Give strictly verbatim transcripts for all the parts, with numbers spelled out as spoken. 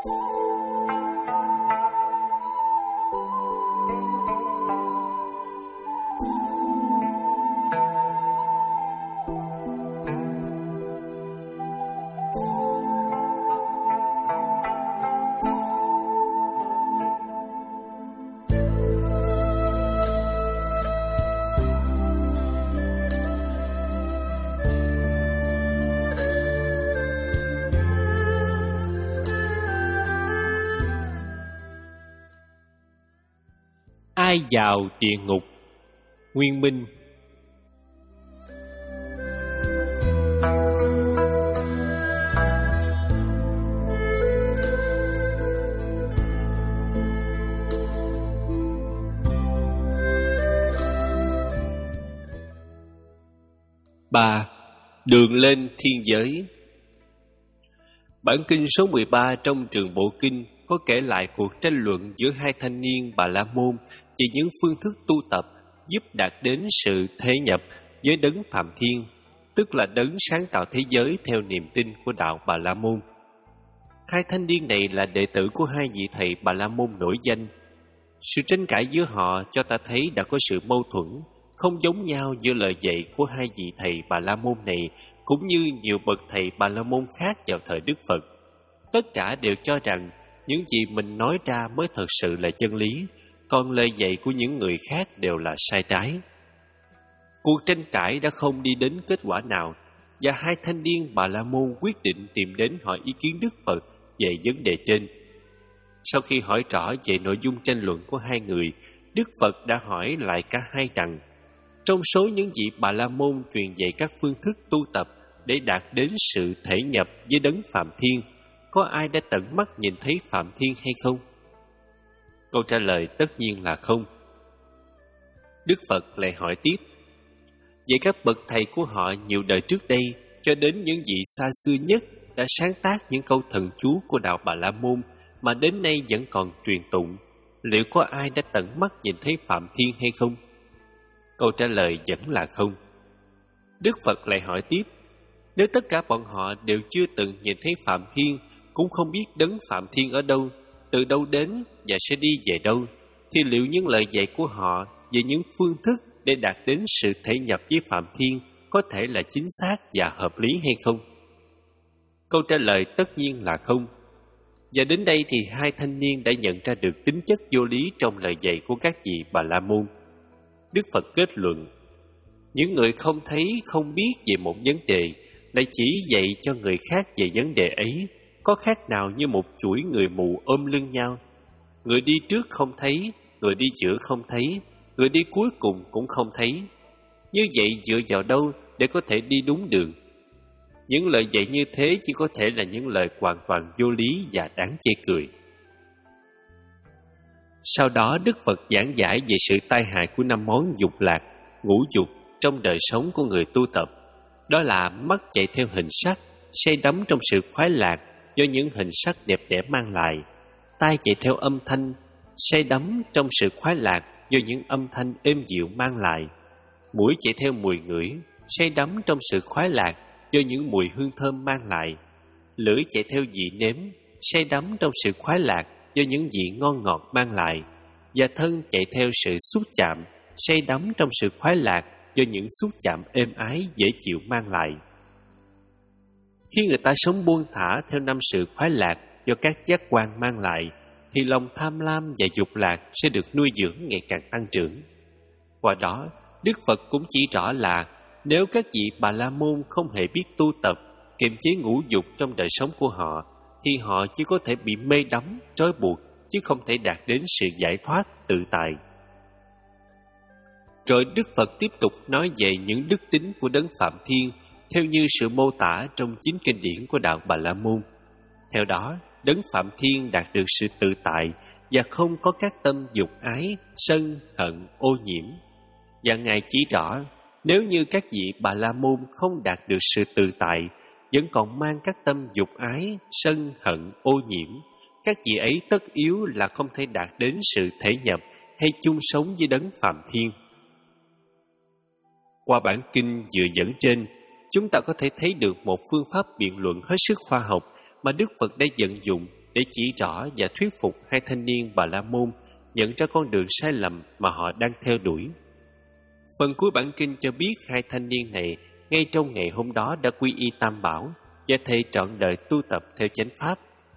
Ai vào địa ngục? Nguyên Minh. Ba. Đường lên thiên giới. Bản kinh số mười ba trong Trường Bộ Kinh có kể lại cuộc tranh luận giữa hai thanh niên Bà La Môn về những phương thức tu tập giúp đạt đến sự thể nhập với đấng Phạm Thiên, tức là đấng sáng tạo thế giới theo niềm tin của đạo Bà La Môn. Hai thanh niên này là đệ tử của hai vị thầy Bà La Môn nổi danh. Sự tranh cãi giữa họ cho ta thấy đã có sự mâu thuẫn, không giống nhau giữa lời dạy của hai vị thầy Bà La Môn này cũng như nhiều bậc thầy Bà La Môn khác vào thời Đức Phật. Tất cả đều cho rằng những gì mình nói ra mới thật sự là chân lý, còn lời dạy của những người khác đều là sai trái. Cuộc tranh cãi đã không đi đến kết quả nào, và hai thanh niên Bà La Môn quyết định tìm đến hỏi ý kiến Đức Phật về vấn đề trên. Sau khi hỏi rõ về nội dung tranh luận của hai người, Đức Phật đã hỏi lại cả hai rằng, trong số những vị Bà La Môn truyền dạy các phương thức tu tập để đạt đến sự thể nhập với đấng Phạm Thiên, có ai đã tận mắt nhìn thấy Phạm Thiên hay không? Câu trả lời tất nhiên là không. Đức Phật lại hỏi tiếp, vậy các bậc thầy của họ nhiều đời trước đây cho đến những vị xa xưa nhất đã sáng tác những câu thần chú của đạo Bà La Môn mà đến nay vẫn còn truyền tụng, liệu có ai đã tận mắt nhìn thấy Phạm Thiên hay không? Câu trả lời vẫn là không. Đức Phật lại hỏi tiếp, nếu tất cả bọn họ đều chưa từng nhìn thấy Phạm Thiên, cũng không biết đấng Phạm Thiên ở đâu, từ đâu đến và sẽ đi về đâu, thì liệu những lời dạy của họ về những phương thức để đạt đến sự thể nhập với Phạm Thiên có thể là chính xác và hợp lý hay không? Câu trả lời tất nhiên là không. Và đến đây thì hai thanh niên đã nhận ra được tính chất vô lý trong lời dạy của các vị Bà La Môn. Đức Phật kết luận, những người không thấy, không biết về một vấn đề lại chỉ dạy cho người khác về vấn đề ấy, có khác nào như một chuỗi người mù ôm lưng nhau. Người đi trước không thấy, người đi giữa không thấy, người đi cuối cùng cũng không thấy. Như vậy dựa vào đâu để có thể đi đúng đường? Những lời dạy như thế chỉ có thể là những lời hoàn toàn vô lý và đáng chê cười. Sau đó Đức Phật giảng giải về sự tai hại của năm món dục lạc, ngũ dục trong đời sống của người tu tập. Đó là mắt chạy theo hình sắc, say đắm trong sự khoái lạc do những hình sắc đẹp đẽ mang lại; tai chạy theo âm thanh, say đắm trong sự khoái lạc do những âm thanh êm dịu mang lại; mũi chạy theo mùi ngửi, say đắm trong sự khoái lạc do những mùi hương thơm mang lại; lưỡi chạy theo vị nếm, say đắm trong sự khoái lạc do những vị ngon ngọt mang lại; và thân chạy theo sự xúc chạm, say đắm trong sự khoái lạc do những xúc chạm êm ái dễ chịu mang lại. Khi người ta sống buông thả theo năm sự khoái lạc do các giác quan mang lại, thì lòng tham lam và dục lạc sẽ được nuôi dưỡng ngày càng tăng trưởng. Qua đó, Đức Phật cũng chỉ rõ là nếu các vị Bà La Môn không hề biết tu tập, kiềm chế ngũ dục trong đời sống của họ, thì họ chỉ có thể bị mê đắm, trói buộc, chứ không thể đạt đến sự giải thoát, tự tại. Rồi Đức Phật tiếp tục nói về những đức tính của đấng Phạm Thiên theo như sự mô tả trong chính kinh điển của đạo Bà La Môn. Theo đó, đấng Phạm Thiên đạt được sự tự tại và không có các tâm dục ái, sân, hận, ô nhiễm. Và Ngài chỉ rõ, nếu như các vị Bà La Môn không đạt được sự tự tại, vẫn còn mang các tâm dục ái, sân, hận, ô nhiễm, các vị ấy tất yếu là không thể đạt đến sự thể nhập hay chung sống với đấng Phạm Thiên. Qua bản kinh vừa dẫn trên, chúng ta có thể thấy được một phương pháp biện luận hết sức khoa học mà Đức Phật đã vận dụng để chỉ rõ và thuyết phục hai thanh niên Bà La Môn nhận ra con đường sai lầm mà họ đang theo đuổi. Phần cuối bản kinh cho biết hai thanh niên này ngay trong ngày hôm đó đã quy y Tam Bảo và thề trọn đời tu tập theo chánh pháp.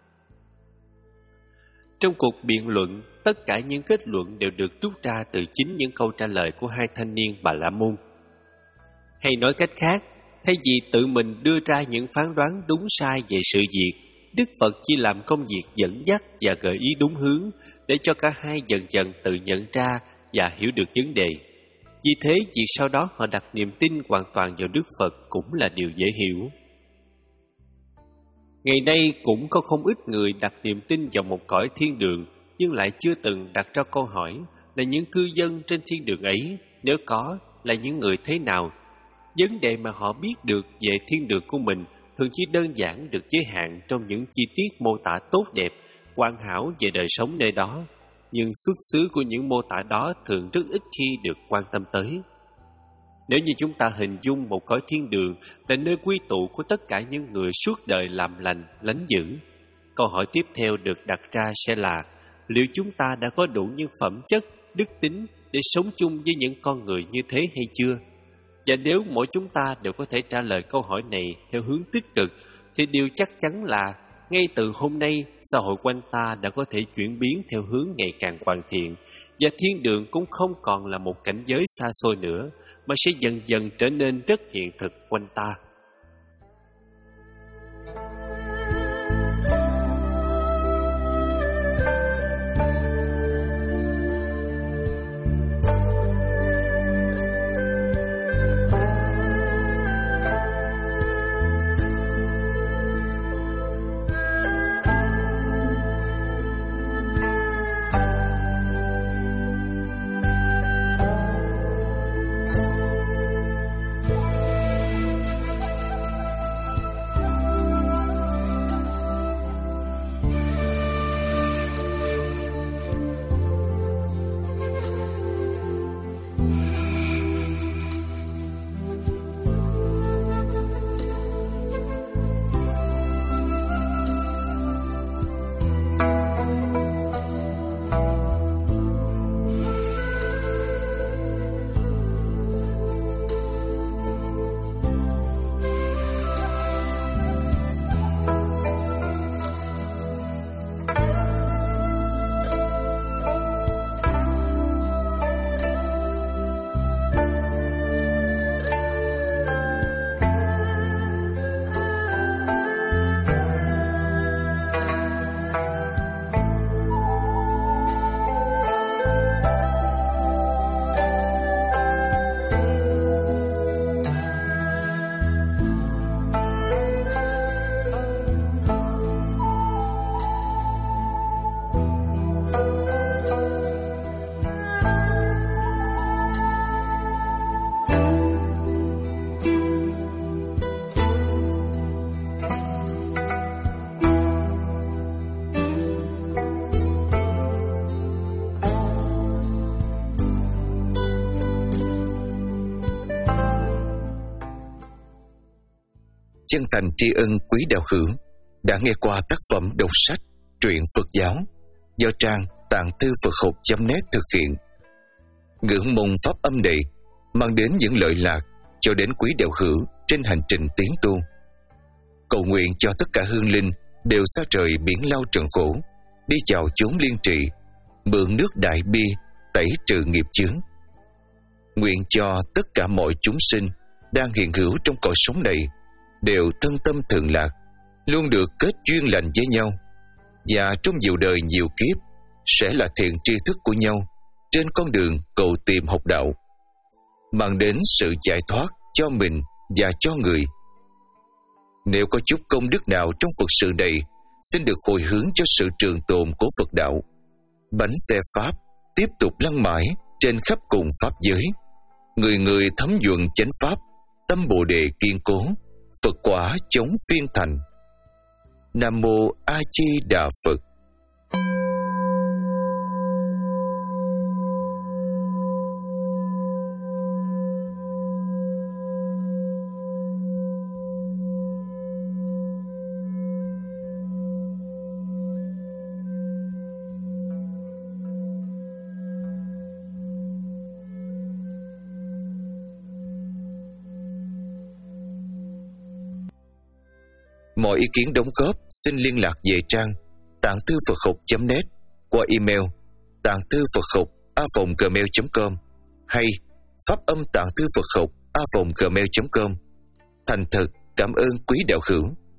Trong cuộc biện luận, tất cả những kết luận đều được rút ra từ chính những câu trả lời của hai thanh niên Bà La Môn. Hay nói cách khác, thay vì tự mình đưa ra những phán đoán đúng sai về sự việc, Đức Phật chỉ làm công việc dẫn dắt và gợi ý đúng hướng để cho cả hai dần dần tự nhận ra và hiểu được vấn đề. Vì thế, việc sau đó họ đặt niềm tin hoàn toàn vào Đức Phật cũng là điều dễ hiểu. Ngày nay cũng có không ít người đặt niềm tin vào một cõi thiên đường, nhưng lại chưa từng đặt ra câu hỏi là những cư dân trên thiên đường ấy, nếu có, là những người thế nào. Vấn đề mà họ biết được về thiên đường của mình thường chỉ đơn giản được giới hạn trong những chi tiết mô tả tốt đẹp, hoàn hảo về đời sống nơi đó, nhưng xuất xứ của những mô tả đó thường rất ít khi được quan tâm tới. Nếu như chúng ta hình dung một cõi thiên đường là nơi quy tụ của tất cả những người suốt đời làm lành, lánh dữ, câu hỏi tiếp theo được đặt ra sẽ là liệu chúng ta đã có đủ những phẩm chất, đức tính để sống chung với những con người như thế hay chưa? Và nếu mỗi chúng ta đều có thể trả lời câu hỏi này theo hướng tích cực, thì điều chắc chắn là ngay từ hôm nay, xã hội quanh ta đã có thể chuyển biến theo hướng ngày càng hoàn thiện, và thiên đường cũng không còn là một cảnh giới xa xôi nữa, mà sẽ dần dần trở nên rất hiện thực quanh ta. Chân thành tri ân quý đạo hữu đã nghe qua tác phẩm đọc sách truyện Phật giáo do trang tạng thư Phật học chấm net thực hiện. Ngưỡng mong pháp âm này mang đến những lợi lạc cho đến quý đạo hữu trên hành trình tiến tu. Cầu nguyện cho tất cả hương linh đều xa trời biển lao trần khổ, đi chào chốn liên trị, mượn nước đại bi tẩy trừ nghiệp chướng. Nguyện cho tất cả mọi chúng sinh đang hiện hữu trong cõi sống này đều thân tâm thường lạc, luôn được kết duyên lành với nhau, và trong nhiều đời nhiều kiếp sẽ là thiện tri thức của nhau trên con đường cầu tìm học đạo, mang đến sự giải thoát cho mình và cho người. Nếu có chút công đức nào trong Phật sự này, xin được hồi hướng cho sự trường tồn của Phật đạo. Bánh xe Pháp tiếp tục lăn mãi trên khắp cùng Pháp giới, người người thấm nhuận chánh Pháp, tâm Bồ Đề kiên cố, Phật quả chống phiên thành. Nam Mô A Di Đà Phật. Mọi ý kiến đóng góp xin liên lạc về trang tạng thư Phật học chấm net qua email tạng thư Phật học a vòng gmail chấm com hay pháp âm tạng thư Phật học a vòng gmail chấm com. Thành thật cảm ơn quý đạo hữu.